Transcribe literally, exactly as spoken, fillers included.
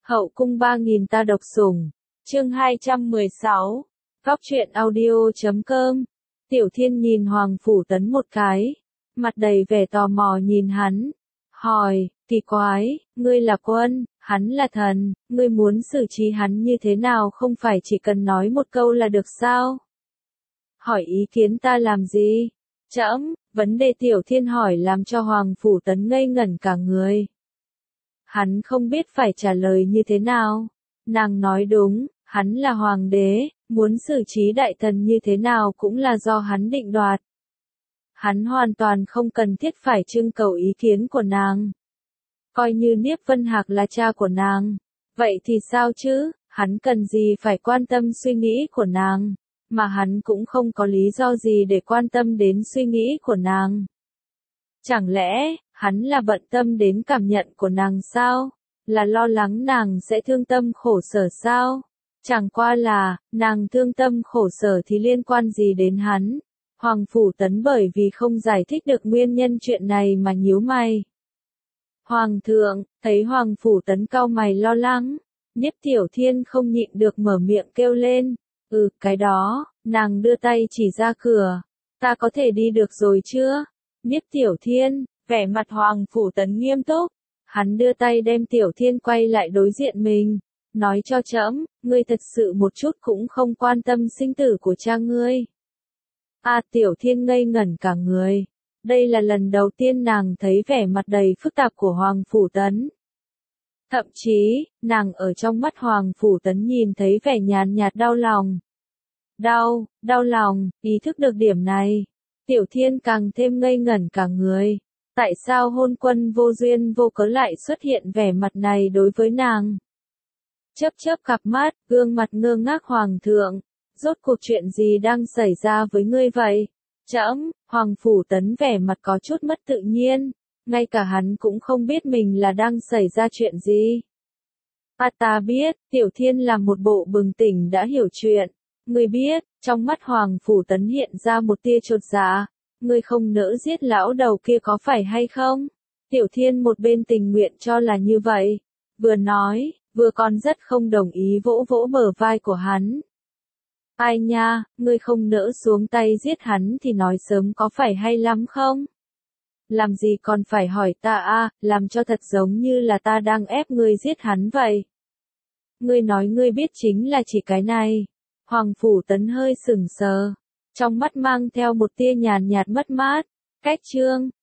Hậu cung ba nghìn ta độc sủng, chương hai trăm mười sáu, góc truyện audio.com. Tiểu Thiên nhìn Hoàng Phủ Tấn một cái, mặt đầy vẻ tò mò nhìn hắn, hỏi, kỳ quái, ngươi là quân, hắn là thần, ngươi muốn xử trí hắn như thế nào, không phải chỉ cần nói một câu là được sao? Hỏi ý kiến ta làm gì? Trẫm, vấn đề Tiểu Thiên hỏi làm cho Hoàng Phủ Tấn ngây ngẩn cả người. Hắn không biết phải trả lời như thế nào. Nàng nói đúng, hắn là hoàng đế, muốn xử trí đại thần như thế nào cũng là do hắn định đoạt. Hắn hoàn toàn không cần thiết phải trưng cầu ý kiến của nàng. Coi như Niếp Vân Hạc là cha của nàng, vậy thì sao chứ, hắn cần gì phải quan tâm suy nghĩ của nàng, mà hắn cũng không có lý do gì để quan tâm đến suy nghĩ của nàng. Chẳng lẽ, hắn là bận tâm đến cảm nhận của nàng sao? Là lo lắng nàng sẽ thương tâm khổ sở sao? Chẳng qua là, nàng thương tâm khổ sở thì liên quan gì đến hắn? Hoàng Phủ Tấn bởi vì không giải thích được nguyên nhân chuyện này mà nhíu mày. Hoàng thượng, thấy Hoàng Phủ Tấn cau mày lo lắng, Niếp Tiểu Thiên không nhịn được mở miệng kêu lên. Ừ, cái đó, nàng đưa tay chỉ ra cửa. Ta có thể đi được rồi chưa? Niếp Tiểu Thiên, vẻ mặt Hoàng Phủ Tấn nghiêm túc, hắn đưa tay đem Tiểu Thiên quay lại đối diện mình, nói cho trẫm, ngươi thật sự một chút cũng không quan tâm sinh tử của cha ngươi. À, Tiểu Thiên ngây ngẩn cả người, đây là lần đầu tiên nàng thấy vẻ mặt đầy phức tạp của Hoàng Phủ Tấn. Thậm chí, nàng ở trong mắt Hoàng Phủ Tấn nhìn thấy vẻ nhàn nhạt đau lòng. Đau, đau lòng, ý thức được điểm này. Tiểu Thiên càng thêm ngây ngẩn cả người. Tại sao hôn quân vô duyên vô cớ lại xuất hiện vẻ mặt này đối với nàng? Chớp chớp cặp mắt, gương mặt ngơ ngác Hoàng thượng. Rốt cuộc chuyện gì đang xảy ra với ngươi vậy? Trẫm, Hoàng Phủ Tấn vẻ mặt có chút mất tự nhiên. Ngay cả hắn cũng không biết mình là đang xảy ra chuyện gì. À, ta biết, Tiểu Thiên là một bộ bừng tỉnh đã hiểu chuyện. Ngươi biết, trong mắt Hoàng Phủ Tấn hiện ra một tia chột dạ. Ngươi không nỡ giết lão đầu kia có phải hay không? Tiểu Thiên một bên tình nguyện cho là như vậy. Vừa nói, vừa còn rất không đồng ý vỗ vỗ bờ vai của hắn. Ai nha, ngươi không nỡ xuống tay giết hắn thì nói sớm có phải hay lắm không? Làm gì còn phải hỏi ta a, làm cho thật giống như là ta đang ép ngươi giết hắn vậy. Ngươi nói ngươi biết chính là chỉ cái này. Hoàng Phủ Tấn hơi sững sờ, trong mắt mang theo một tia nhàn nhạt mất mát. Cách chương,